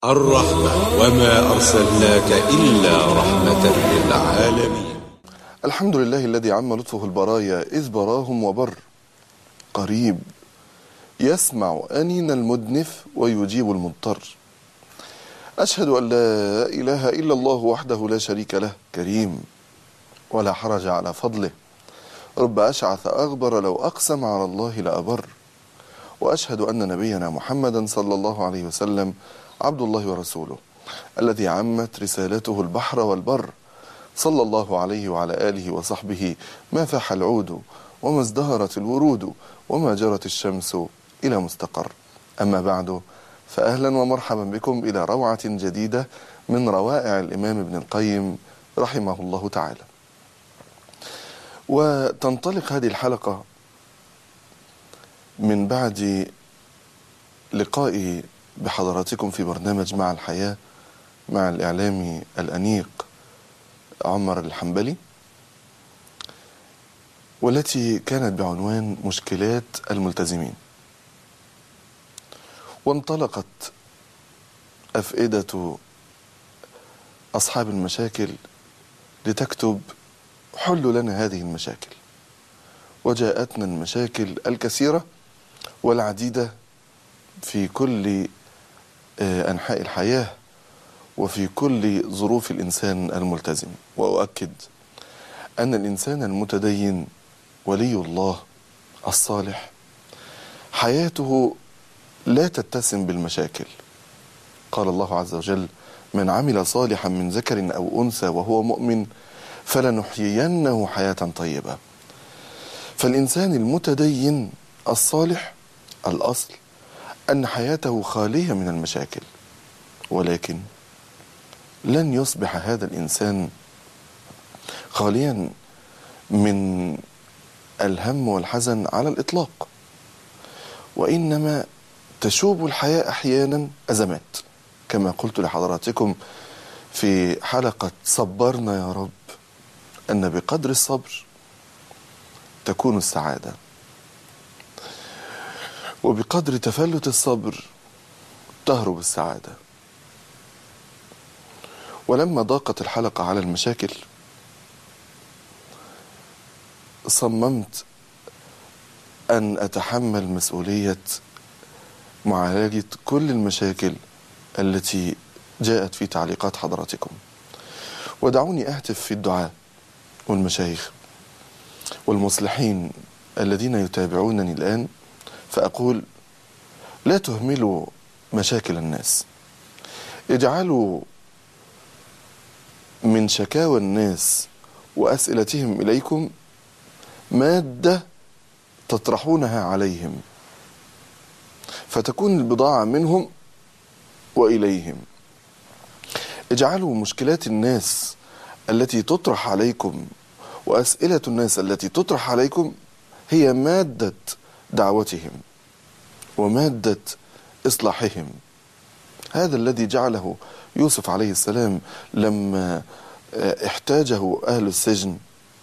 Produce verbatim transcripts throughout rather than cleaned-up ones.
الرحمة وما أرسلناك إلا رحمة للعالمين. الحمد لله الذي عم لطفه البرايا إذ براهم وبر، قريب يسمع أنين المدنف ويجيب المضطر. أشهد أن لا إله إلا الله وحده لا شريك له، كريم ولا حرج على فضله، رب أشعث أغبر لو أقسم على الله لأبر. وأشهد أن نبينا محمدا صلى الله عليه وسلم عبد الله ورسوله الذي عمت رسالته البحر والبر، صلى الله عليه وعلى آله وصحبه ما فاح العود وما ازدهرت الورود وما جرت الشمس إلى مستقر. أما بعد، فأهلا ومرحبا بكم إلى روعة جديدة من روائع الإمام ابن القيم رحمه الله تعالى. وتنطلق هذه الحلقة من بعد لقائي بحضراتكم في برنامج مع الحياة مع الإعلامي الأنيق عمر الحنبلي، والتي كانت بعنوان مشكلات الملتزمين. وانطلقت أفئدة أصحاب المشاكل لتكتب حل لنا هذه المشاكل، وجاءتنا المشاكل الكثيرة والعديدة في كل أنحاء الحياة وفي كل ظروف الإنسان الملتزم. وأؤكد أن الإنسان المتدين ولي الله الصالح حياته لا تتسم بالمشاكل. قال الله عز وجل: من عمل صالحا من ذكر أو أنثى وهو مؤمن فلنحيينه حياة طيبة. فالإنسان المتدين الصالح الأصل أن حياته خالية من المشاكل، ولكن لن يصبح هذا الإنسان خاليا من الهم والحزن على الإطلاق، وإنما تشوب الحياة أحيانا أزمات، كما قلت لحضراتكم في حلقة صبرنا يا رب أن بقدر الصبر تكون السعادة، وبقدر تفلت الصبر تهرب السعادة. ولما ضاقت الحلقة على المشاكل صممت أن أتحمل مسؤولية معالجة كل المشاكل التي جاءت في تعليقات حضراتكم. ودعوني أهتف في الدعاء والمشايخ والمصلحين الذين يتابعونني الآن، فأقول: لا تهملوا مشاكل الناس، اجعلوا من شكاوى الناس وأسئلتهم إليكم مادة تطرحونها عليهم، فتكون البضاعة منهم وإليهم. اجعلوا مشكلات الناس التي تطرح عليكم وأسئلة الناس التي تطرح عليكم هي مادة دعوتهم ومادة إصلاحهم. هذا الذي جعله يوسف عليه السلام لما احتاجه أهل السجن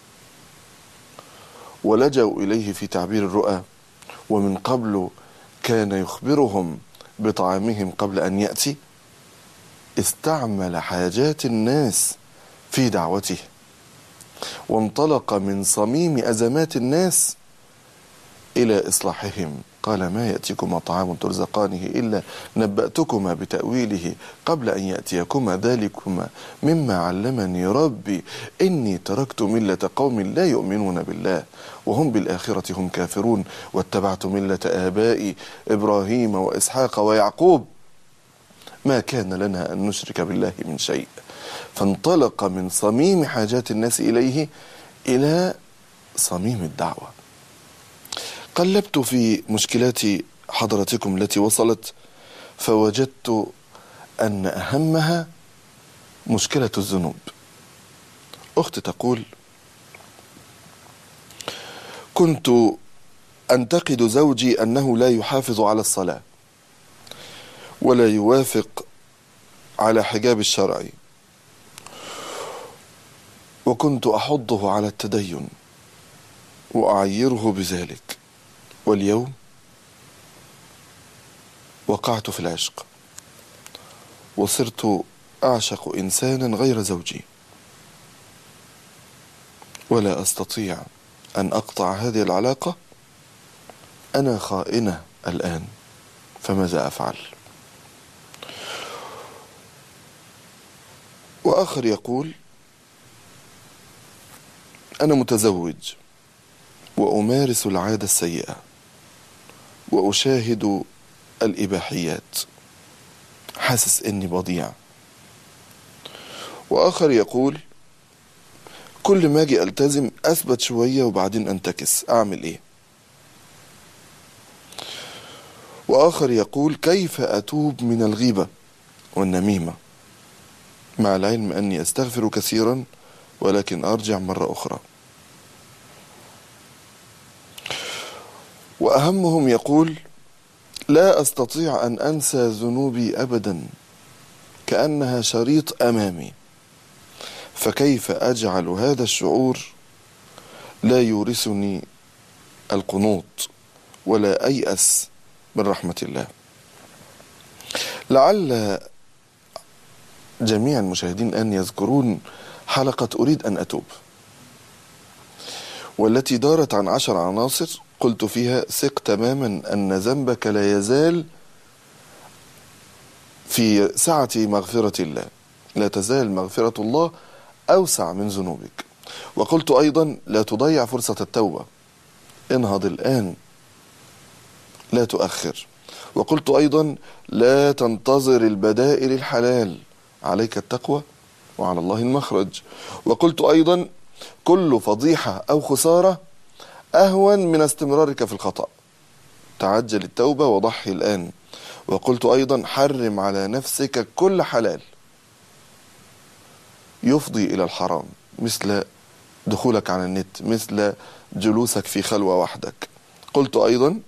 ولجأوا إليه في تعبير الرؤى، ومن قبل كان يخبرهم بطعامهم قبل أن يأتي، استعمل حاجات الناس في دعوته، وانطلق من صميم أزمات الناس إلى إصلاحهم. قال: ما يأتيكما طعام ترزقانه إلا نبأتكما بتأويله قبل أن يأتيكما ذلكما مما علمني ربي إني تركت ملة قوم لا يؤمنون بالله وهم بالآخرة هم كافرون واتبعت ملة آبائي إبراهيم وإسحاق ويعقوب ما كان لنا أن نشرك بالله من شيء. فانطلق من صميم حاجات الناس إليه إلى صميم الدعوة. قلبت في مشكلات حضرتكم التي وصلت فوجدت أن أهمها مشكلة الذنوب. أخت تقول: كنت أنتقد زوجي أنه لا يحافظ على الصلاة ولا يوافق على حجاب الشرعي، وكنت أحضه على التدين وأعيره بذلك، واليوم وقعت في العشق وصرت أعشق إنسانا غير زوجي، ولا أستطيع أن أقطع هذه العلاقة، أنا خائنة الآن، فماذا أفعل؟ وآخر يقول: أنا متزوج وأمارس العادة السيئة وأشاهد الإباحيات، حاسس إني بضيع. وآخر يقول: كل ما أجي ألتزم أثبت شوية وبعدين أنتكس، أعمل إيه؟ وآخر يقول: كيف أتوب من الغيبة والنميمة مع العلم أني أستغفر كثيرا ولكن أرجع مرة أخرى؟ وأهمهم يقول: لا أستطيع أن أنسى ذنوبي أبدا، كأنها شريط أمامي، فكيف أجعل هذا الشعور لا يورثني القنوط ولا أيأس من رحمة الله؟ لعل جميع المشاهدين أن يذكرون حلقة أريد أن أتوب، والتي دارت عن عشر عناصر قلت فيها: ثق تماما أن ذنبك لا يزال في سعة مغفرة الله، لا تزال مغفرة الله أوسع من ذنوبك. وقلت أيضا: لا تضيع فرصة التوبة، انهض الآن لا تؤخر. وقلت أيضا: لا تنتظر البدائل الحلال، عليك التقوى وعلى الله المخرج. وقلت أيضا: كل فضيحة أو خسارة أهون من استمرارك في الخطأ، تعجل التوبة وضحي الآن. وقلت أيضا: حرم على نفسك كل حلال يفضي إلى الحرام، مثل دخولك على النت، مثل جلوسك في خلوة وحدك. قلت أيضا: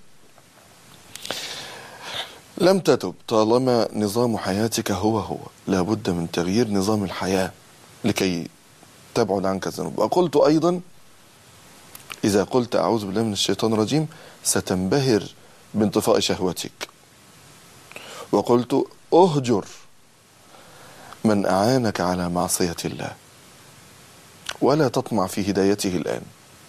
لم تتب طالما نظام حياتك هو هو، لابد من تغيير نظام الحياة لكي تبعد عنك الذنوب. وقلت أيضا: إذا قلت أعوذ بالله من الشيطان الرجيم ستنبهر بانطفاء شهوتك. وقلت: أهجر من أعانك على معصية الله ولا تطمع في هدايته الآن،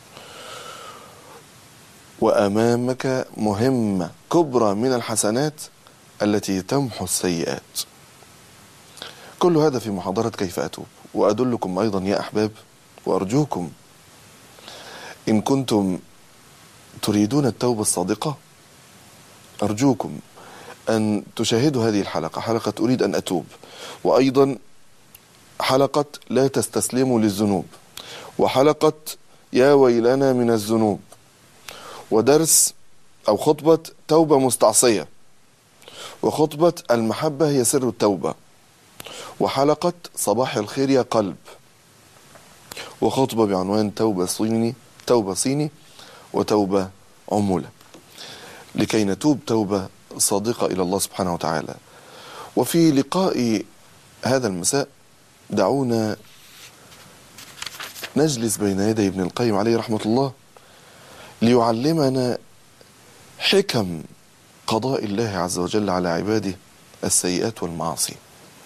وأمامك مهمة كبرى من الحسنات التي تمحو السيئات. كل هذا في محاضرة كيف أتوب. وأدلكم أيضا يا أحباب، وأرجوكم إن كنتم تريدون التوبة الصادقة، أرجوكم أن تشاهدوا هذه الحلقة، حلقة أريد أن أتوب، وأيضا حلقة لا تستسلموا للذنوب، وحلقة يا ويلنا من الذنوب، ودرس أو خطبة توبة مستعصية، وخطبة المحبة هي سر التوبة، وحلقة صباح الخير يا قلب، وخطبة بعنوان توبة صيني توبة صيني وتوبة عمولة، لكي نتوب توبة صادقة إلى الله سبحانه وتعالى. وفي لقاء هذا المساء دعونا نجلس بين يدي ابن القيم عليه رحمة الله ليعلمنا حكم قضاء الله عز وجل على عباده السيئات والمعاصي.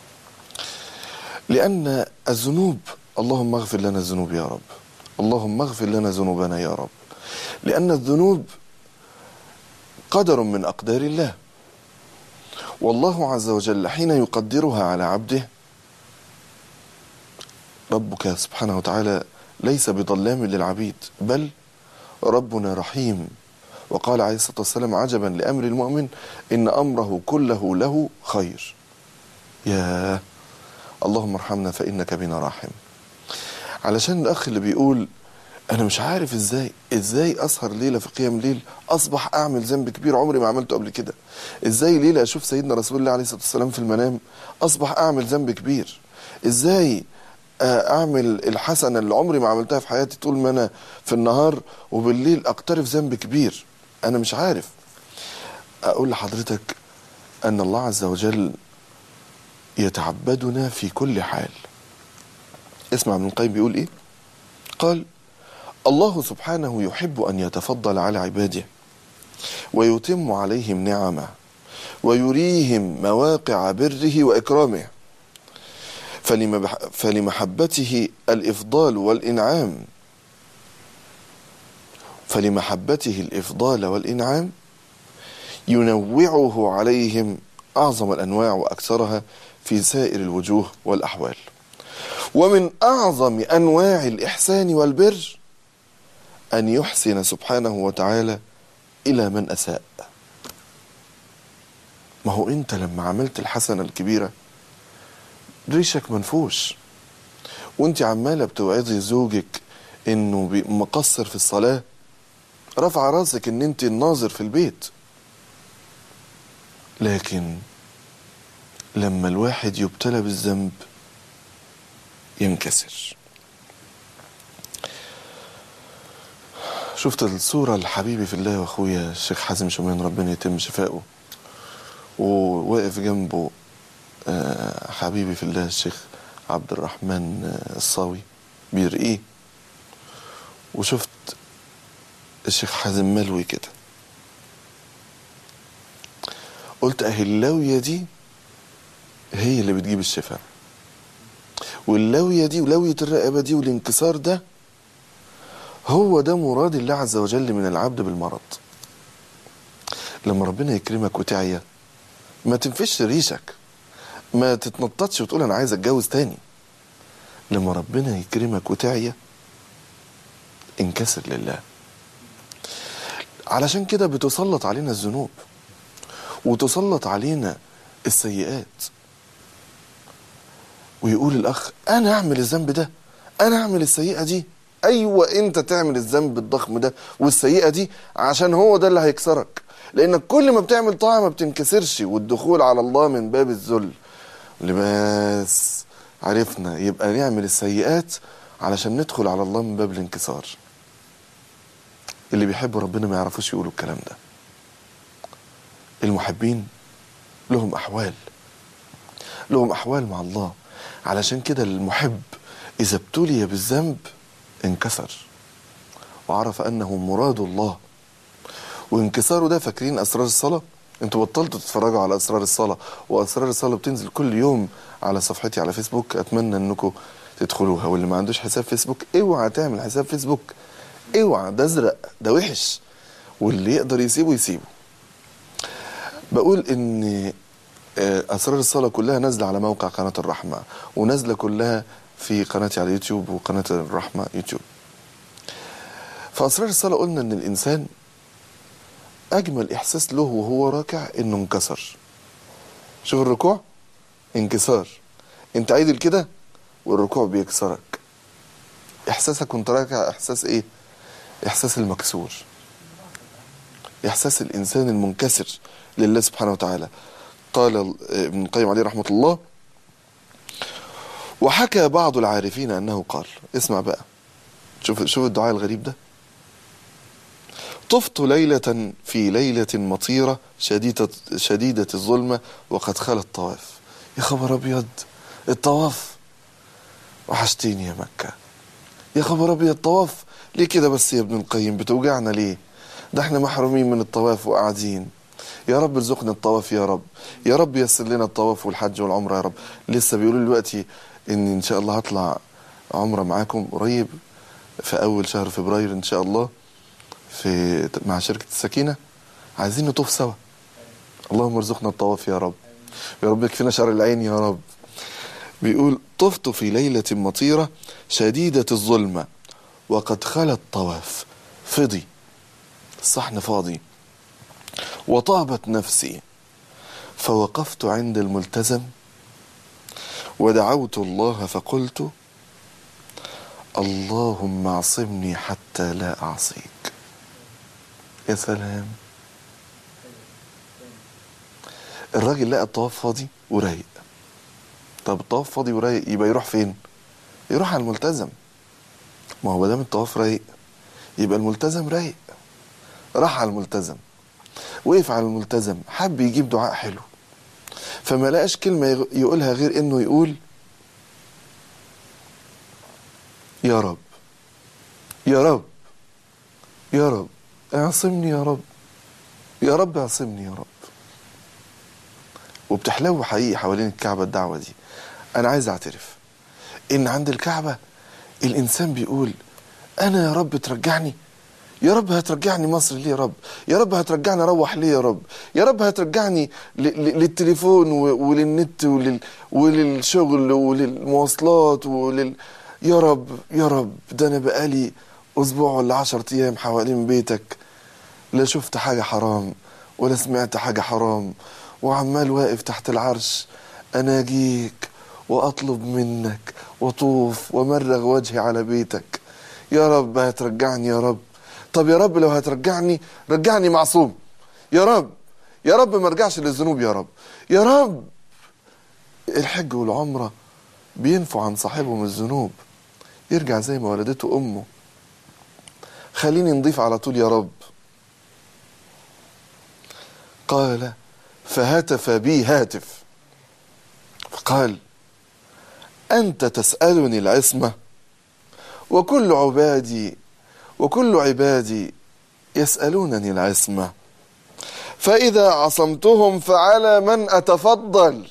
لأن الذنوب، اللهم اغفر لنا الذنوب يا رب، اللهم اغفر لنا ذنوبنا يا رب، لأن الذنوب قدر من أقدار الله، والله عز وجل حين يقدرها على عبده، ربك سبحانه وتعالى ليس بظلام للعبيد، بل ربنا رحيم. وقال عليه الصلاة والسلام: عجبا لأمر المؤمن إن أمره كله له خير. يا اللهم ارحمنا فإنك بنا راحم. علشان الأخ اللي بيقول أنا مش عارف إزاي إزاي أسهر ليلة في قيام ليل أصبح أعمل ذنب كبير عمري ما عملته قبل كده، إزاي ليلة أشوف سيدنا رسول الله عليه الصلاة والسلام في المنام أصبح أعمل ذنب كبير، إزاي أعمل الحسنة اللي عمري ما عملتها في حياتي طول ما أنا في النهار وبالليل أقترف ذنب كبير، أنا مش عارف. أقول لحضرتك أن الله عز وجل يتعبدنا في كل حال. اسمع ابن القيم بيقول إيه؟ قال: الله سبحانه يحب أن يتفضل على عباده ويتم عليهم نعمه ويريهم مواقع بره وإكرامه، فلمحبته الإفضال والإنعام فلمحبته الإفضال والإنعام ينوعه عليهم أعظم الأنواع وأكثرها في سائر الوجوه والأحوال. ومن أعظم أنواع الإحسان والبر أن يحسن سبحانه وتعالى إلى من أساء. ما هو أنت لما عملت الحسنة الكبيرة ريشك منفوش، وانت عمالة بتوعظي زوجك انه مقصر في الصلاة، رفع راسك ان انت الناظر في البيت. لكن لما الواحد يبتلى بالذنب ينكسر. شفت الصورة الحبيبي في الله واخويا الشيخ حازم شومان ربنا يتم شفائه، وواقف جنبه حبيبي في الله الشيخ عبد الرحمن الصاوي بيرقيه، وشفت الشيخ حازم ملوي كده. قلت اهي اللوية دي هي اللي بتجيب الشفاء، واللوية دي ولوية الرقبة دي والانكسار ده هو ده مراد الله عز وجل من العبد بالمرض. لما ربنا يكرمك وتعيا ما تنفش ريشك، ما تتنططش وتقول انا عايز اتجوز تاني. لما ربنا يكرمك وتعيا انكسر لله. علشان كده بتسلط علينا الذنوب وتسلط علينا السيئات، ويقول الاخ انا اعمل الذنب ده، انا اعمل السيئة دي. ايوه انت تعمل الذنب الضخم ده والسيئة دي عشان هو ده اللي هيكسرك، لانك كل ما بتعمل طاعة ما بتنكسرش، والدخول على الله من باب الذل. لباس عرفنا يبقى نعمل السيئات علشان ندخل على الله من باب الانكسار. اللي بيحبوا ربنا ما يعرفوش يقولوا الكلام ده. المحبين لهم أحوال لهم أحوال مع الله. علشان كده المحب إذا ابتلي بالذنب انكسر وعرف أنه مراد الله. وانكساره ده فاكرين أسرار الصلاة؟ انتوا بطلتوا تتفرجوا على أسرار الصلاة، وأسرار الصلاة بتنزل كل يوم على صفحتي على فيسبوك، أتمنى أنكم تدخلوها. واللي ما عندوش حساب فيسبوك اوعى تعمل حساب فيسبوك، اوعى، ده ازرق، ده وحش، واللي يقدر يسيبه يسيبه. بقول ان أسرار الصلاة كلها نازلة على موقع قناة الرحمة، ونازلة كلها في قناتي على يوتيوب وقناة الرحمة يوتيوب. فأسرار الصلاة قلنا ان الإنسان أجمل إحساس له وهو راكع إنه انكسر. شوف الركوع انكسار، انت عايدل كده والركوع بيكسرك. إحساسك وانت راكع إحساس إيه؟ إحساس المكسور، إحساس الإنسان المنكسر لله سبحانه وتعالى. قال ابن القيم عليه رحمة الله: وحكى بعض العارفين أنه قال، اسمع بقى، شوف شوف الدعاء الغريب ده: طفت ليلة في ليلة مطيرة شديدة شديدة الظلمة وقد خلى الطواف. يا خبر أبيض، الطواف وحشتيني يا مكة. يا خبر أبيض، الطواف ليه كده بس يا ابن القيم؟ بتوجعنا ليه؟ ده احنا محرومين من الطواف وقاعدين. يا رب ارزقنا الطواف يا رب، يا رب يسر لنا الطواف والحج والعمرة يا رب. لسه بيقولوا دلوقتي ان ان شاء الله هطلع عمرة معاكم قريب في اول شهر فبراير ان شاء الله في مع شركة السكينة. عايزين نطوف سوا. اللهم ارزقنا الطواف يا رب، يا رب يكفينا شر العين يا رب. بيقول: طفت في ليلة مطيرة شديدة الظلمة وقد خلى الطواف، فضي الصحن فاضي، وطابت نفسي، فوقفت عند الملتزم ودعوت الله فقلت: اللهم اعصمني حتى لا أعصيك. يا سلام. الراجل لقى الطواف فاضي ورايق. طب الطواف فاضي ورايق يبقى يروح فين؟ يروح على الملتزم. ما هو مادام الطواف رايق يبقى الملتزم رايق. راح على الملتزم، وقف على الملتزم، حب يجيب دعاء حلو، فما لقاش كلمة يقولها غير انه يقول: يا رب يا رب يا رب اعصمني يا رب، يا رب اعصمني يا رب. وبتحلو حقيقي حوالين الكعبة الدعوة دي. أنا عايز أعترف إن عند الكعبة الإنسان بيقول أنا يا رب ترجعني، يا رب هترجعني مصر ليه يا رب، يا رب هترجعني أروح ليه يا رب، يا رب هترجعني للتليفون وللنت ولل... وللشغل وللمواصلات ولل... يا رب يا رب، ده أنا بقالي أسبوع ولا عشر أيام حوالين بيتك، لا شفت حاجة حرام ولا سمعت حاجة حرام، وعمال واقف تحت العرش أناجيك وأطلب منك وطوف ومرغ وجهي على بيتك. يا رب هترجعني يا رب. طب يا رب لو هترجعني رجعني معصوم يا رب، يا رب ما ارجعش للذنوب يا رب، يا رب. الحج والعمرة بينفوا عن صاحبهم الذنوب، يرجع زي ما ولدته أمه. خليني نضيف على طول يا رب. قال فهتف بي هاتف فقال أنت تسألني العصمة وكل عبادي وكل عبادي يسألونني العصمة، فإذا عصمتهم فعلى من أتفضل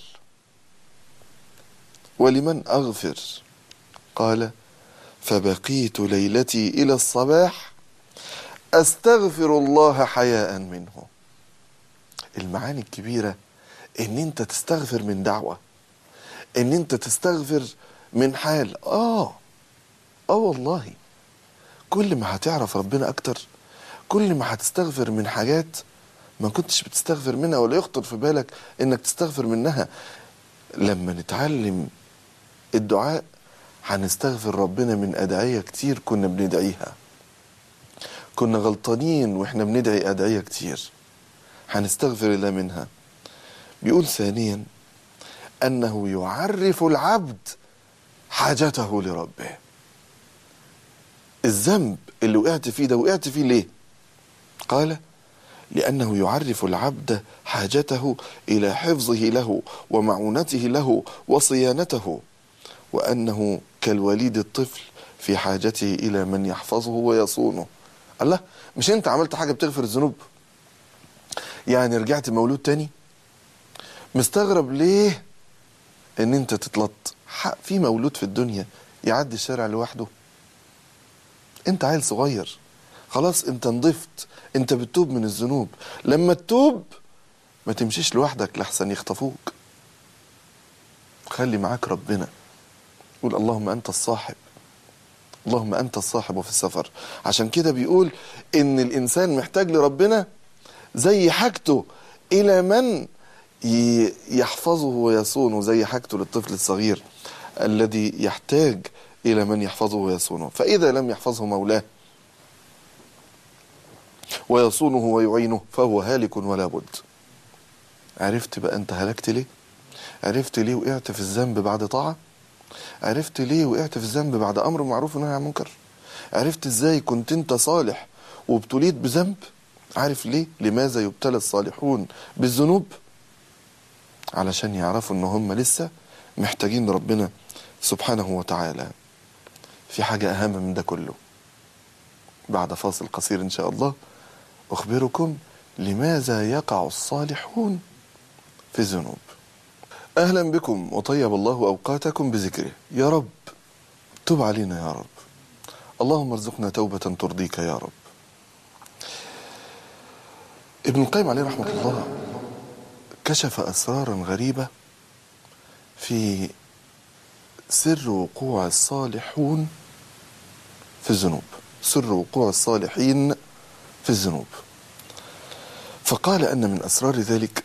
ولمن أغفر؟ قال فبقيت ليلتي إلى الصباح أستغفر الله حياء منه. المعاني الكبيرة إن أنت تستغفر من دعوة، إن أنت تستغفر من حال. آه آه والله كل ما هتعرف ربنا أكتر كل ما هتستغفر من حاجات ما كنتش بتستغفر منها ولا يخطر في بالك إنك تستغفر منها. لما نتعلم الدعاء هنستغفر ربنا من أدعية كتير كنا بندعيها، كنا غلطانين وإحنا بندعي أدعية كتير هنستغفر الله منها. بيقول ثانيا أنه يعرف العبد حاجته لربه. الذنب اللي وقعت فيه ده وقعت فيه ليه؟ قال لأنه يعرف العبد حاجته إلى حفظه له ومعونته له وصيانته، وأنه كالوليد الطفل في حاجته إلى من يحفظه ويصونه. الله، مش أنت عملت حاجة بتغفر الذنوب؟ يعني رجعت مولود تاني؟ مستغرب ليه ان انت تتلط؟ في مولود في الدنيا يعدي الشارع لوحده؟ انت عيل صغير خلاص، انت نضفت، انت بتتوب من الذنوب. لما تتوب ما تمشيش لوحدك لحسن يخطفوك، خلي معاك ربنا. قول اللهم انت الصاحب، اللهم انت الصاحب في السفر. عشان كده بيقول ان الانسان محتاج لربنا زي حاجته الى من يحفظه ويصونه، زي حاجته للطفل الصغير الذي يحتاج إلى من يحفظه ويصونه. فإذا لم يحفظه مولاه ويصونه ويعينه فهو هالك ولا بد. عرفت بقى أنت هلكت ليه؟ عرفت ليه وقعت في الذنب بعد طاعة؟ عرفت ليه وقعت في الذنب بعد أمر معروف ونهي عن منكر؟ عرفت إزاي كنت أنت صالح وابتليت بذنب؟ عارف ليه؟ لماذا يبتلى الصالحون بالذنوب؟ علشان يعرفوا ان هم لسه محتاجين ربنا سبحانه وتعالى. في حاجة اهم من ده كله، بعد فاصل قصير ان شاء الله اخبركم لماذا يقع الصالحون في الذنوب. اهلا بكم وطيب الله اوقاتكم بذكره. يا رب تب علينا يا رب، اللهم ارزقنا توبة ترضيك يا رب. ابن القيم عليه رحمة الله كشف أسرارا غريبة في سر وقوع الصالحون في الذنوب، سر وقوع الصالحين في الذنوب. فقال أن من أسرار ذلك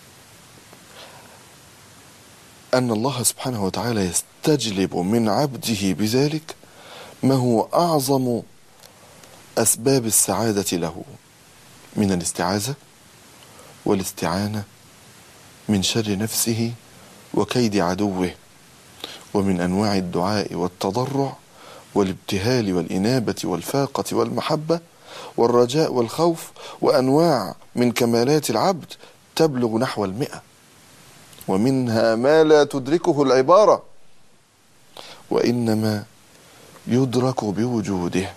أن الله سبحانه وتعالى يستجلب من عبده بذلك ما هو أعظم أسباب السعادة له من الاستعاذة والاستعانة من شر نفسه وكيد عدوه، ومن أنواع الدعاء والتضرع والابتهال والإنابة والفاقة والمحبة والرجاء والخوف، وأنواع من كمالات العبد تبلغ نحو المئة، ومنها ما لا تدركه العبارة وإنما يدرك بوجوده،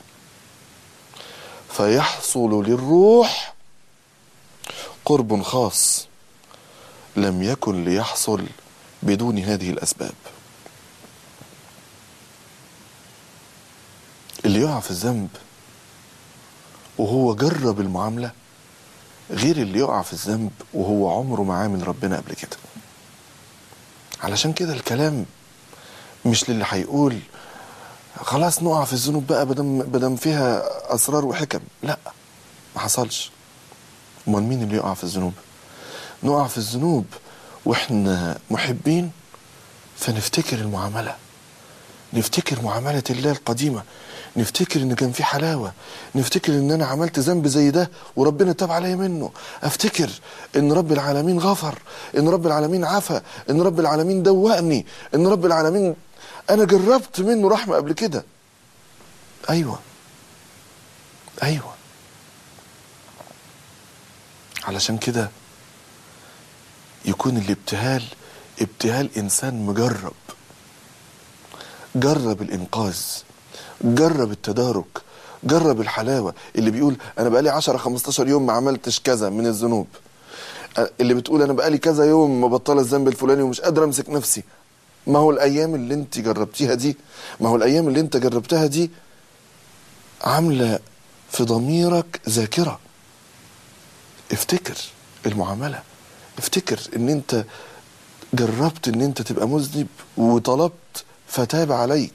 فيحصل للروح قرب خاص لم يكن ليحصل بدون هذه الأسباب. اللي يقع في الذنب وهو جرب المعاملة غير اللي يقع في الذنب وهو عمره ما عامل ربنا قبل كده. علشان كده الكلام مش للي هيقول خلاص نقع في الذنوب بقى بدم بدم فيها أسرار وحكم. لا، ما حصلش. امال مين اللي يقع في الذنوب؟ نقع في الذنوب واحنا محبين فنفتكر المعاملة، نفتكر معاملة الله القديمة، نفتكر ان كان في حلاوة، نفتكر ان انا عملت ذنب زي ده وربنا تاب عليا منه، افتكر ان رب العالمين غفر، ان رب العالمين عفى، ان رب العالمين دوقني، ان رب العالمين انا جربت منه رحمة قبل كده. ايوه ايوه علشان كده يكون الابتهال ابتهال انسان مجرب، جرب الانقاذ، جرب التدارك، جرب الحلاوة. اللي بيقول انا بقالي عشرة خمستاشر يوم ما عملتش كذا من الذنوب، اللي بتقول انا بقالي كذا يوم ما بطل الذنب الفلاني ومش قادر امسك نفسي. ما هو الايام اللي انت جربتيها دي، ما هو الايام اللي انت جربتها دي عاملة في ضميرك ذاكرة. افتكر المعاملة، افتكر ان انت جربت ان انت تبقى مذنب وطلبت فتاب عليك.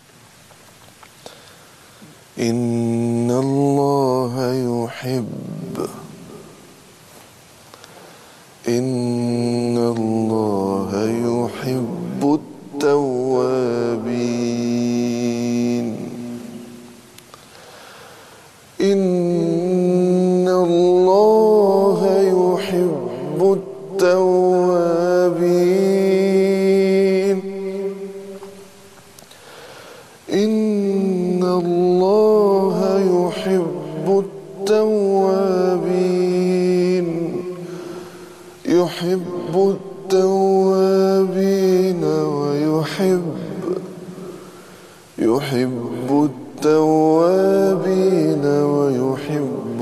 إن الله يحب إن الله يحب التوابين إن الله يحب التوابين إن الله يحب التوابين يحب التوابين ويحب يحب التوابين ويحب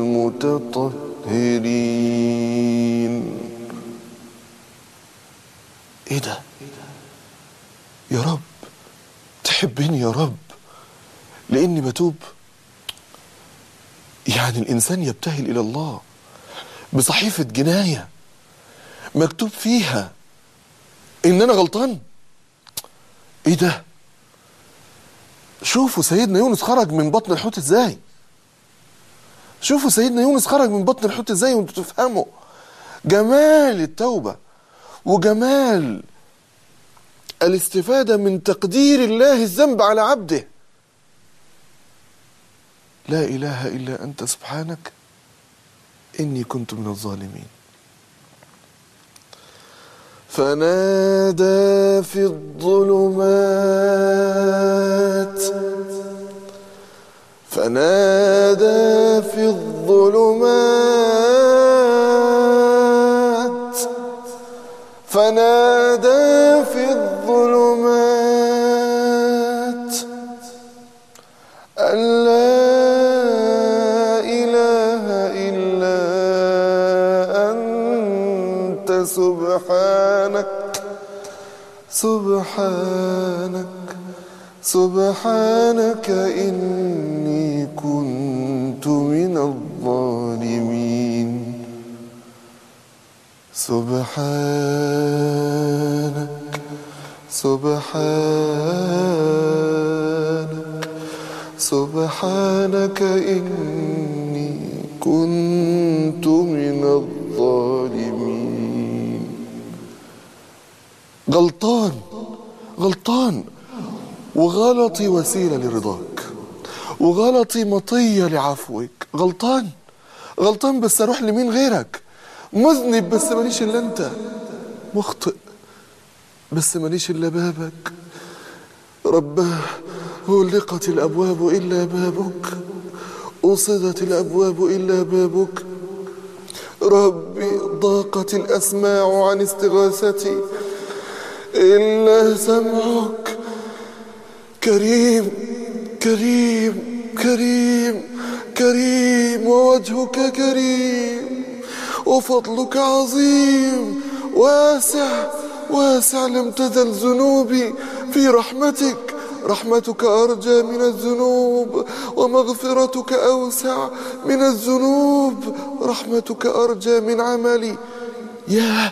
المتطهرين. ايه ده يا رب؟ تحبني يا رب لاني بتوب؟ يعني الانسان يبتهل الى الله بصحيفة جناية مكتوب فيها ان انا غلطان؟ ايه ده؟ شوفوا سيدنا يونس خرج من بطن الحوت ازاي، شوفوا سيدنا يونس خرج من بطن الحوت ازاي، وانتوا تفهموا جمال التوبة وجمال الاستفادة من تقدير الله الذنب على عبده. لا إله إلا أنت سبحانك إني كنت من الظالمين. فنادى في الظلمات فنادى في الظلمات فنادى في الظلمات أن لا إله إلا أنت سبحانك سبحانك سبحانك إني كنت من الظالمين. سبحانك سبحانك سبحانك إني كنت من الظالمين. غلطان غلطان وغلطي وسيلة لرضاك، وغلطي مطية لعفوك. غلطان غلطان بس اروح لمين غيرك؟ مذنب بس ماليش الا انت، مخطئ بس ماليش الا بابك. رباه غلقت الابواب الا بابك، أصدت الابواب الا بابك. ربي ضاقت الاسماع عن استغاثتي الا سمعك. كريم كريم كريم كريم ووجهك كريم وفضلك عظيم واسع واسع لم تزل ذنوبي في رحمتك، رحمتك أرجى من الذنوب ومغفرتك أوسع من الذنوب، رحمتك أرجى من عملي. يا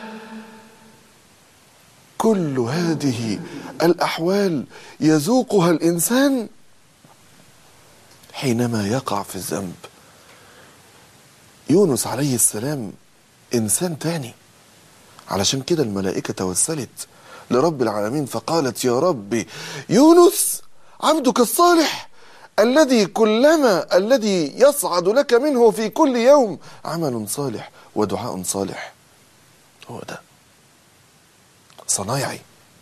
كل هذه الأحوال يذوقها الإنسان حينما يقع في الذنب. يونس عليه السلام إنسان تاني، علشان كده الملائكة توسلت لرب العالمين فقالت يا رب يونس عبدك الصالح الذي كلما الذي يصعد لك منه في كل يوم عمل صالح ودعاء صالح. هو ده صنايعي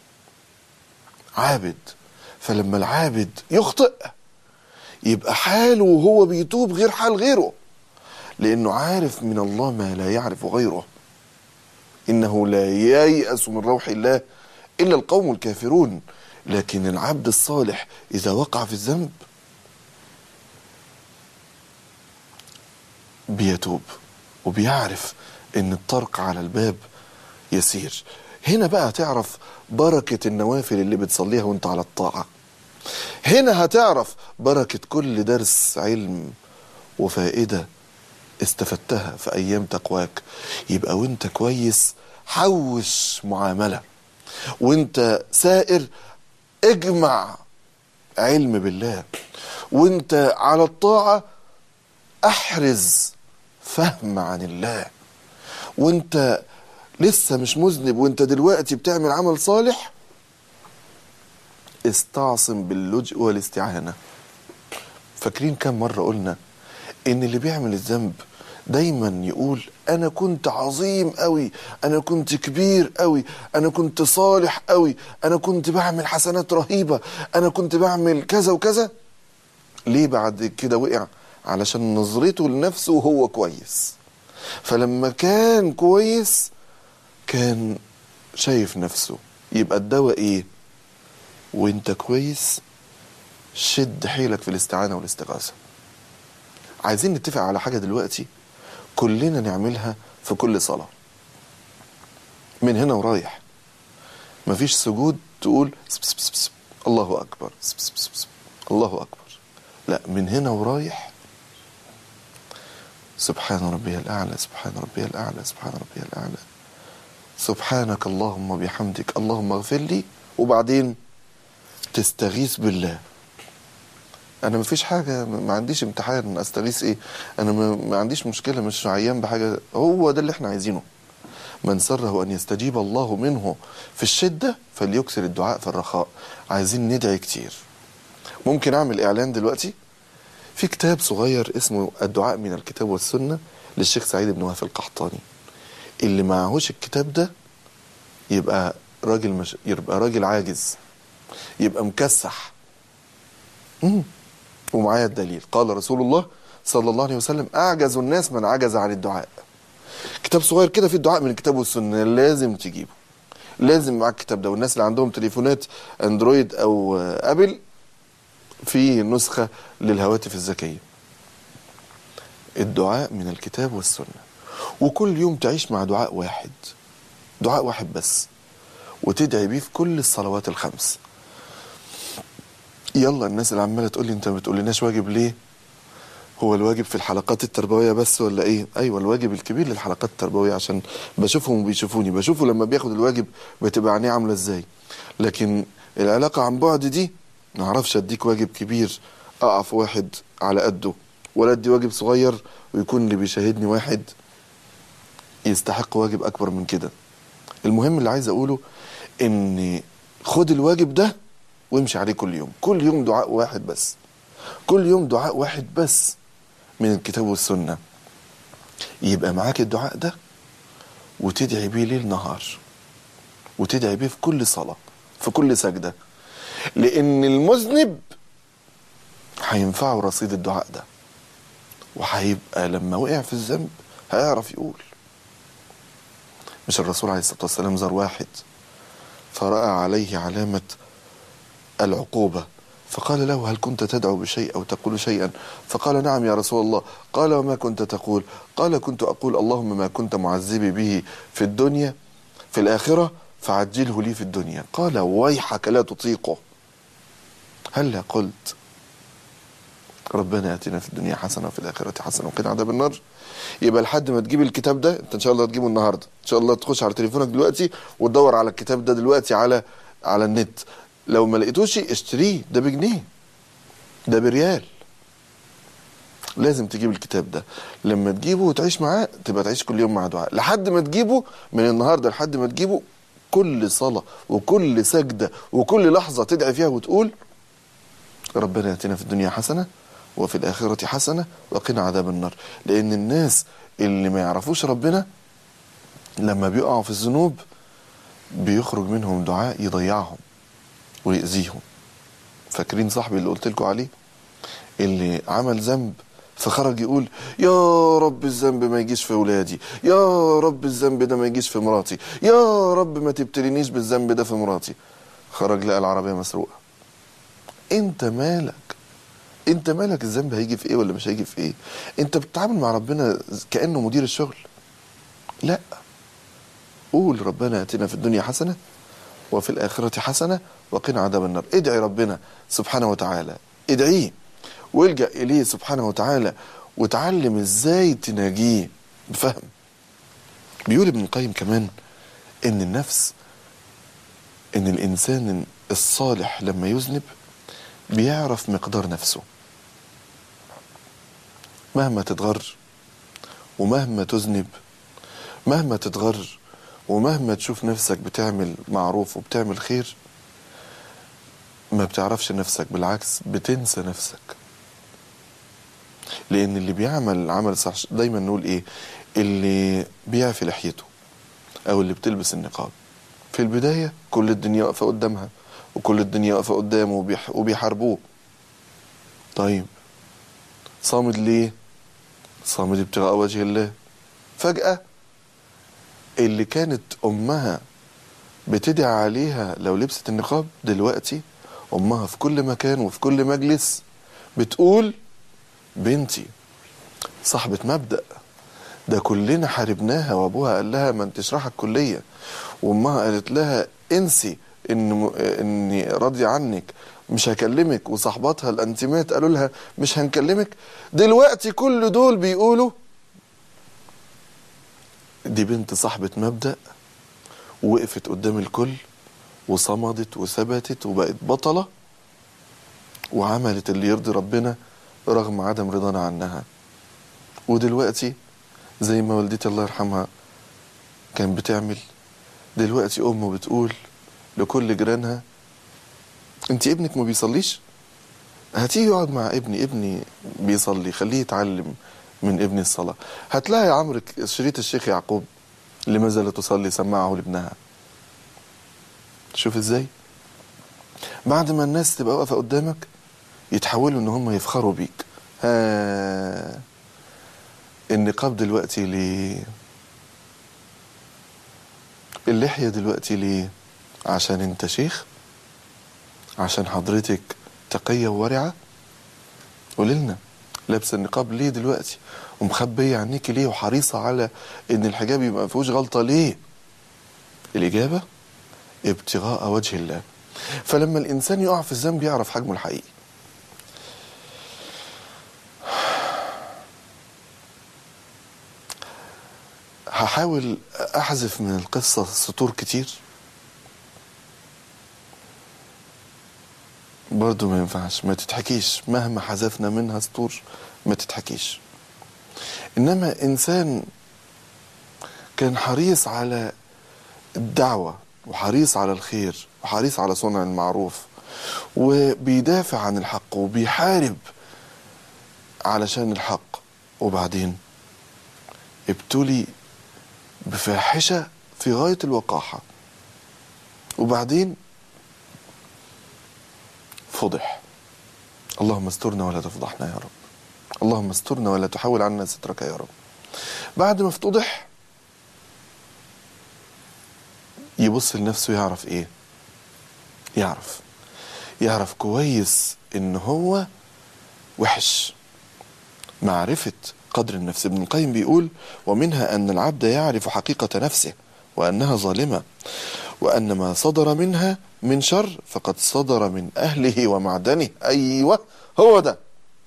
عابد، فلما العابد يخطئ يبقى حاله وهو بيتوب غير حال غيره، لأنه عارف من الله ما لا يعرف غيره. إنه لا ييأس من روح الله إلا القوم الكافرون. لكن العبد الصالح إذا وقع في الذنب بيتوب وبيعرف إن الطرق على الباب يسير. هنا بقى تعرف بركة النوافل اللي بتصليها وانت على الطاعة. هنا هتعرف بركة كل درس علم وفائدة استفدتها في أيام تقواك. يبقى وانت كويس حوش معاملة، وانت سائر اجمع علم بالله، وانت على الطاعة احرز فهم عن الله، وانت لسه مش مذنب وانت دلوقتي بتعمل عمل صالح استعصم باللجوء والاستعانة. فاكرين كم مرة قلنا ان اللي بيعمل الذنب دايما يقول انا كنت عظيم قوي، انا كنت كبير قوي، انا كنت صالح قوي، انا كنت بعمل حسنات رهيبة، انا كنت بعمل كذا وكذا. ليه بعد كده وقع؟ علشان نظرته لنفسه وهو كويس. فلما كان كويس كان شايف نفسه. يبقى الدواء ايه؟ وانت كويس شد حيلك في الاستعانة والاستغاثة. عايزين نتفق على حاجة دلوقتي كلنا نعملها في كل صلاة من هنا ورايح. مفيش سجود تقول سب سب سب سب الله أكبر سب سب سب سب الله أكبر، لا، من هنا ورايح سبحان ربي الأعلى سبحان ربي الأعلى سبحان ربي الأعلى سبحانك اللهم بحمدك اللهم اغفر لي. وبعدين تستغيث بالله. انا مفيش حاجه، ما عنديش امتحان استغيث ايه، انا ما عنديش مشكله، مش عيان بحاجه. هو ده اللي احنا عايزينه. من سره ان يستجيب الله منه في الشده فليكثر الدعاء في الرخاء. عايزين ندعي كتير. ممكن اعمل اعلان دلوقتي في كتاب صغير اسمه الدعاء من الكتاب والسنه للشيخ سعيد بن وهب القحطاني. اللي معهوش الكتاب ده يبقى راجل مش... يبقى راجل عاجز، يبقى مكسح. امم ومعايا الدليل. قال رسول الله صلى الله عليه وسلم اعجز الناس من عجز عن الدعاء. كتاب صغير كده فيه الدعاء من الكتاب والسنه، لازم تجيبه، لازم معاك الكتاب ده. والناس اللي عندهم تليفونات اندرويد او ابل في نسخه للهواتف الذكيه. الدعاء من الكتاب والسنه، وكل يوم تعيش مع دعاء واحد، دعاء واحد بس، وتدعي بيه في كل الصلوات الخمس. يلا الناس اللي عماله تقول لي انت ما بتقولناش واجب ليه؟ هو الواجب في الحلقات التربويه بس ولا ايه؟ ايوه الواجب الكبير للحلقات التربويه، عشان بشوفهم وبيشوفوني، بشوفه لما بياخد الواجب بتبقى عينيه عامله ازاي. لكن العلاقه عن بعد دي ما اعرفش اديك واجب كبير اقع في واحد على قده، ولا ادي واجب صغير ويكون اللي بيشاهدني واحد يستحق واجب اكبر من كده. المهم اللي عايز اقوله ان خد الواجب ده وامشي عليه كل يوم. كل يوم دعاء واحد بس، كل يوم دعاء واحد بس من الكتاب والسنة. يبقى معاك الدعاء ده وتدعي بيه ليل نهار، وتدعي بيه في كل صلاة في كل سجدة، لأن المذنب هينفعه رصيد الدعاء ده، وهيبقى لما وقع في الذنب هيعرف يقول. مش الرسول عليه الصلاة والسلام زار واحد فرأى عليه علامة العقوبة فقال له هل كنت تدعو بشيء أو تقول شيئا؟ فقال نعم يا رسول الله. قال وما كنت تقول؟ قال كنت أقول اللهم ما كنت معذبي به في الدنيا في الآخرة فعجله لي في الدنيا. قال ويحك لا تطيقه، هلا قلت ربنا آتنا في الدنيا حسنة وفي الآخرة حسنة وقنا عذاب النار. يبقى لحد ما تجيب الكتاب ده، انت ان شاء الله هتجيبه النهارده ان شاء الله، تخش على تليفونك دلوقتي وتدور على الكتاب ده دلوقتي على على النت. لو ما لقيتوش اشتريه، ده بجنيه، ده بريال. لازم تجيب الكتاب ده. لما تجيبه وتعيش معاه تبقى تعيش كل يوم مع دعاء لحد ما تجيبه. من النهارده لحد ما تجيبه كل صلاة وكل سجدة وكل لحظة تدعي فيها وتقول ربنا يأتينا في الدنيا حسنة وفي الآخرة حسنة وقنا عذاب النار. لأن الناس اللي ما يعرفوش ربنا لما بيقعوا في الذنوب بيخرج منهم دعاء يضيعهم ويأذيهم. فاكرين صاحبي اللي قلت لكم عليه اللي عمل ذنب فخرج يقول يا رب الذنب ما يجيش في ولادي، يا رب الذنب ده ما يجيش في مراتي، يا رب ما تبتلينيش بالذنب ده في مراتي. خرج لقى العربية مسروقة. انت مالك؟ انت مالك الذنب هيجي في ايه ولا مش هيجي في ايه؟ انت بتتعامل مع ربنا كأنه مدير الشغل. لا، قول ربنا اتنا في الدنيا حسنة وفي الآخرة حسنة وقنا عذاب النار. ادعي ربنا سبحانه وتعالى، ادعيه والجأ إليه سبحانه وتعالى وتعلم ازاي تناجيه بفهم. بيقول ابن القيم كمان ان النفس، ان الانسان الصالح لما يذنب بيعرف مقدار نفسه. مهما تتغر ومهما تذنب، مهما تتغر ومهما تشوف نفسك بتعمل معروف وبتعمل خير، ما بتعرفش نفسك، بالعكس بتنسى نفسك. لان اللي بيعمل عمل صح، دايما نقول ايه، اللي بيعفي لحيته او اللي بتلبس النقاب في البداية كل الدنيا واقفة قدامها وكل الدنيا واقفة قدامه وبيح وبيحاربوه. طيب صامد ليه؟ صامد ابتغاء وجه الله. فجأة اللي كانت امها بتدعي عليها لو لبست النقاب، دلوقتي امها في كل مكان وفي كل مجلس بتقول بنتي صاحبة مبدأ، ده كلنا حاربناها وابوها قال لها ما انتش رايحة الكلية، وامها قالت لها انسي ان اني راضية عنك مش هكلمك، وصاحباتها الانتيمات قالوا لها مش هنكلمك. دلوقتي كل دول بيقولوا دي بنت صاحبة مبدأ ووقفت قدام الكل وصمدت وثبتت وبقت بطلة وعملت اللي يرضي ربنا رغم عدم رضانا عنها. ودلوقتي زي ما والدتي الله يرحمها كان بتعمل، دلوقتي أمه بتقول لكل جيرانها انت ابنك ما بيصليش؟ هتيجي يقعد مع ابني، ابني بيصلي، خليه يتعلم من ابني الصلاة. هتلاقي عمرك شريط الشيخ يعقوب لماذا لا تصلي سمعه لابنها. شوف ازاي بعد ما الناس تبقى واقفة قدامك يتحولوا ان هم يفخروا بيك. ها النقاب دلوقتي ليه؟ اللحية دلوقتي ليه؟ عشان انت شيخ؟ عشان حضرتك تقية وورعة؟ قوللنا لابس النقاب ليه دلوقتي؟ ومخبية عنيكي ليه؟ وحريصة على ان الحجاب يبقى ما فيهوش غلطة ليه؟ الإجابة ابتغاء وجه الله. فلما الإنسان يقع في الذنب يعرف حجمه الحقيقي. هحاول أحذف من القصة سطور كتير برضو ما ينفعش، ما تتحكيش مهما حذفنا منها سطور، ما تتحكيش. إنما إنسان كان حريص على الدعوة وحريص على الخير وحريص على صنع المعروف وبيدافع عن الحق وبيحارب علشان الحق، وبعدين ابتلي بفاحشة في غاية الوقاحة، وبعدين فضح. اللهم استرنا ولا تفضحنا يا رب، اللهم استرنا ولا تحول عنا سترك يا رب. بعد ما افتضح يبص لنفسه يعرف ايه؟ يعرف يعرف كويس ان هو وحش. معرفة قدر النفس. ابن القيم بيقول ومنها ان العبد يعرف حقيقة نفسه وأنها ظالمة، وأن ما صدر منها من شر فقد صدر من أهله ومعدنه. أيوة هو ده.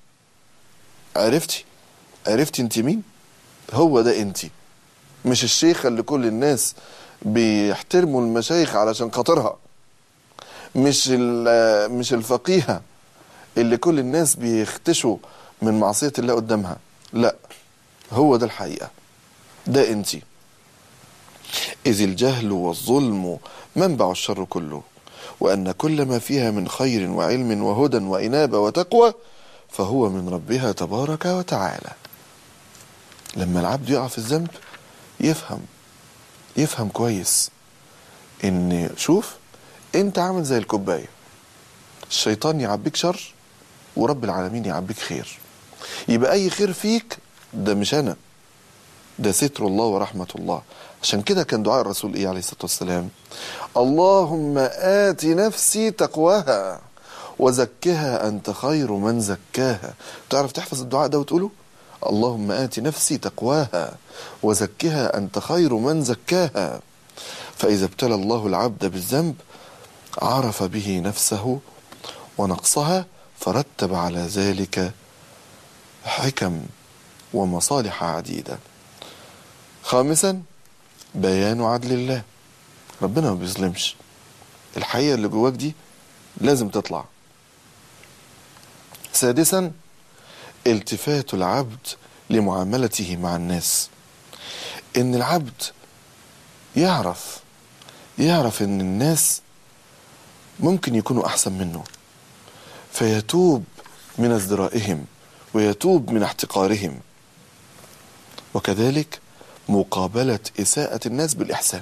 عرفتي عرفتي انت مين؟ هو ده انت، مش الشيخة اللي كل الناس بيحترموا المشايخ علشان خاطرها، مش مش الفقيهة اللي كل الناس بيختشوا من معصية الله قدامها. لا، هو ده الحقيقة، ده انت. إذ الجهل والظلم منبع الشر كله، وأن كل ما فيها من خير وعلم وهدى وإنابة وتقوى فهو من ربها تبارك وتعالى. لما العبد يقع في الذنب يفهم يفهم كويس ان شوف انت عامل زي الكوباية، الشيطان يعبيك شر ورب العالمين يعبيك خير. يبقى اي خير فيك ده مش انا، ده ستر الله ورحمة الله. عشان كده كان دعاء الرسول ايه عليه الصلاة والسلام؟ اللهم آت نفسي تقواها وزكها أنت خير من زكاها. تعرف تحفظ الدعاء ده وتقوله؟ اللهم آت نفسي تقواها وزكها أنت خير من زكاها. فإذا ابتلى الله العبد بالذنب عرف به نفسه ونقصها فرتب على ذلك حكم ومصالح عديدة. خامسا بيان عدل الله، ربنا ما بيظلمش، الحقيقة اللي جواك دي لازم تطلع. سادسا التفات العبد لمعاملته مع الناس، ان العبد يعرف يعرف ان الناس ممكن يكونوا احسن منه، فيتوب من ازدرائهم ويتوب من احتقارهم. وكذلك مقابلة اساءة الناس بالاحسان.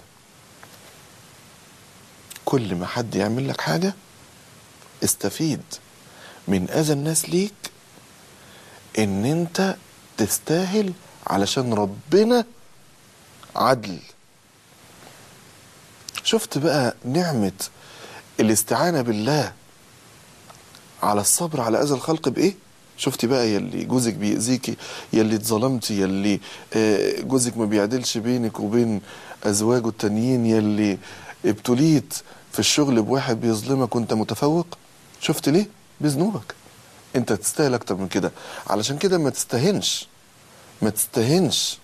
كل ما حد يعمل لك حاجة استفيد من اذى الناس ليك ان انت تستاهل، علشان ربنا عدل. شفت بقى نعمة الاستعانة بالله على الصبر على اذى الخلق بايه؟ شفت بقى يلي جوزك بيأذيكي، يلي اتظلمتي، يلي جوزك ما بيعدلش بينك وبين ازواجه التانيين، يلي ابتليت في الشغل بواحد بيظلمك وانت متفوق. شفت ليه؟ بذنوبك. انت تستاهل اكتر من كده. علشان كده ما تستهنش ما تستهنش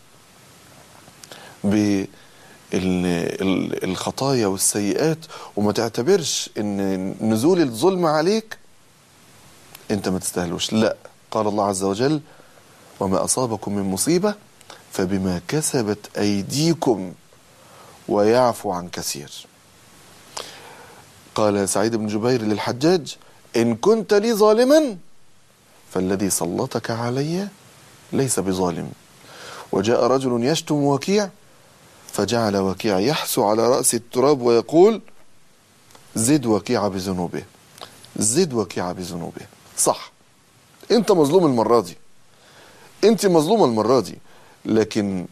بالخطايا والسيئات، وما تعتبرش ان نزول الظلم عليك انت ما تستاهلوش. لا، قال الله عز وجل وما اصابكم من مصيبة فبما كسبت ايديكم ويعفو عن كثير. قال سعيد بن جبير للحجاج إن كنت لي ظالما فالذي سلطك علي ليس بظالم. وجاء رجل يشتم وكيع فجعل وكيع يحسو على رأس التراب ويقول زد وكيع بذنوبه، زد وكيع بذنوبه. صح، انت مظلوم المرة دي، انت مظلوم المرة دي، لكن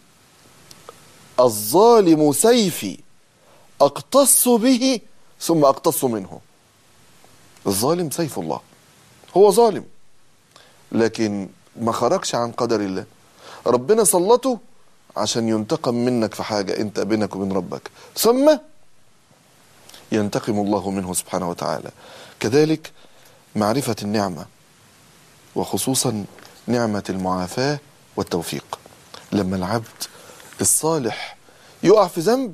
الظالم سيفي اقتص به ثم اقتص منه. الظالم سيف الله، هو ظالم لكن ما خرجش عن قدر الله، ربنا سلطه عشان ينتقم منك في حاجة انت بينك وبين ربك، ثم ينتقم الله منه سبحانه وتعالى. كذلك معرفة النعمة، وخصوصا نعمة المعافاة والتوفيق. لما العبد الصالح يقع في ذنب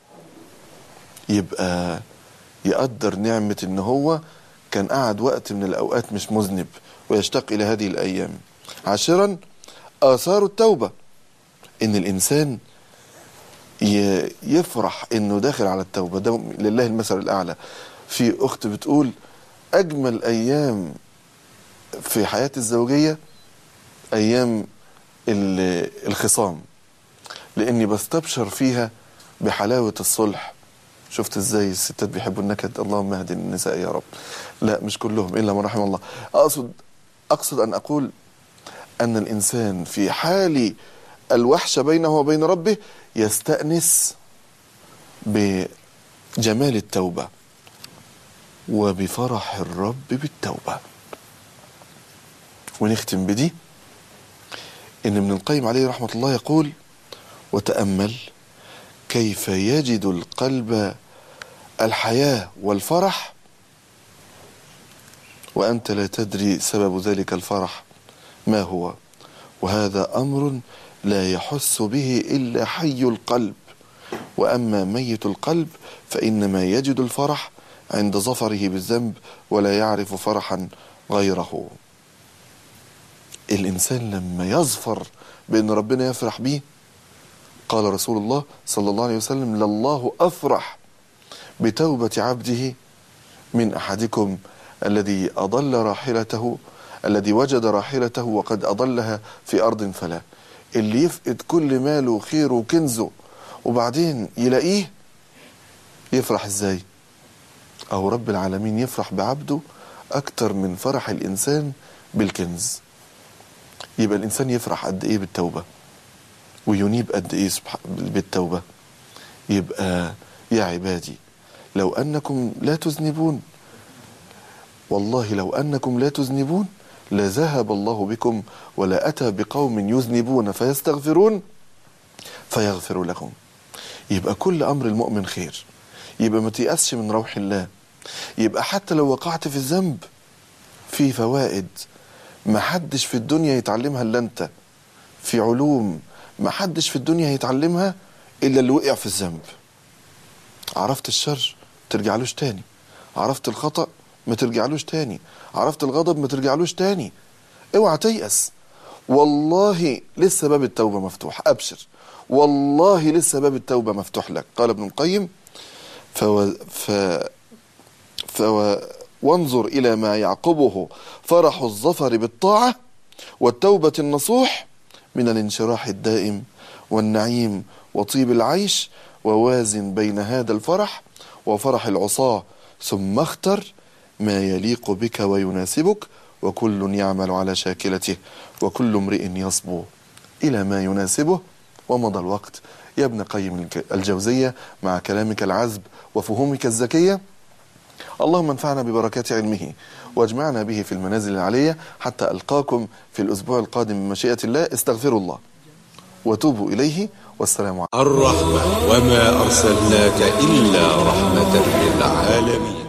يبقى يقدر نعمة ان هو كان قعد وقت من الاوقات مش مذنب ويشتاق الى هذه الايام. عاشرا اثار التوبة، ان الانسان يفرح انه داخل على التوبة. ده لله المثل الاعلى. في اخت بتقول اجمل ايام في حياة الزوجية ايام الخصام، لاني بستبشر فيها بحلاوة الصلح. شفت ازاي الستات بيحبوا النكد؟ اللهم اهد النساء يا رب. لا، مش كلهم الا من رحم الله. اقصد اقصد ان اقول ان الانسان في حال الوحشة بينه وبين ربه يستأنس بجمال التوبة وبفرح الرب بالتوبة. ونختم بدي ان ابن القيم عليه رحمة الله يقول وتأمل كيف يجد القلب الحياة والفرح وأنت لا تدري سبب ذلك الفرح ما هو؟ وهذا أمر لا يحس به إلا حي القلب، وأما ميت القلب فإنما يجد الفرح عند ظفره بالذنب ولا يعرف فرحا غيره. الإنسان لما يظفر بأن ربنا يفرح به، قال رسول الله صلى الله عليه وسلم: لله أفرح بتوبة عبده من أحدكم الذي أضل راحلته الذي وجد راحلته وقد أضلها في أرض فلا. اللي يفقد كل ماله وخيره وكنزه وبعدين يلاقيه يفرح ازاي؟ أو رب العالمين يفرح بعبده أكتر من فرح الإنسان بالكنز. يبقى الإنسان يفرح قد إيه بالتوبة وينيب قد إيه بالتوبة. يبقى يا عبادي لو أنكم لا تذنبون، والله لو أنكم لا تذنبون لذهب الله بكم ولا أتى بقوم يذنبون فيستغفرون فيغفر لهم. يبقى كل أمر المؤمن خير. يبقى ما تيأسش من روح الله. يبقى حتى لو وقعت في الذنب في فوائد ما حدش في الدنيا يتعلمها إلا أنت، في علوم ما حدش في الدنيا يتعلمها إلا اللي وقع في الذنب. عرفت الشر ترجعلوش تاني، عرفت الخطأ ما ترجعلوش تاني، عرفت الغضب ما ترجعلوش تاني. اوعى تيأس، والله لسه باب التوبة مفتوح. أبشر، والله لسه باب التوبة مفتوح لك. قال ابن القيم: فو... ف... فو... وانظر إلى ما يعقبه فرح الظفر بالطاعة والتوبة النصوح من الانشراح الدائم والنعيم وطيب العيش، ووازن بين هذا الفرح وفرح العصاة، ثم اختر ما يليق بك ويناسبك، وكل يعمل على شاكلته وكل امرئ يصبو إلى ما يناسبه. ومضى الوقت يا ابن قيم الجوزية مع كلامك العذب وفهومك الذكية. اللهم انفعنا ببركات علمه واجمعنا به في المنازل العلية حتى ألقاكم في الأسبوع القادم بمشيئة الله. استغفروا الله وتوبوا إليه، والسلام عليكم. الرحمة وما أرسلناك إلا رحمة للعالمين.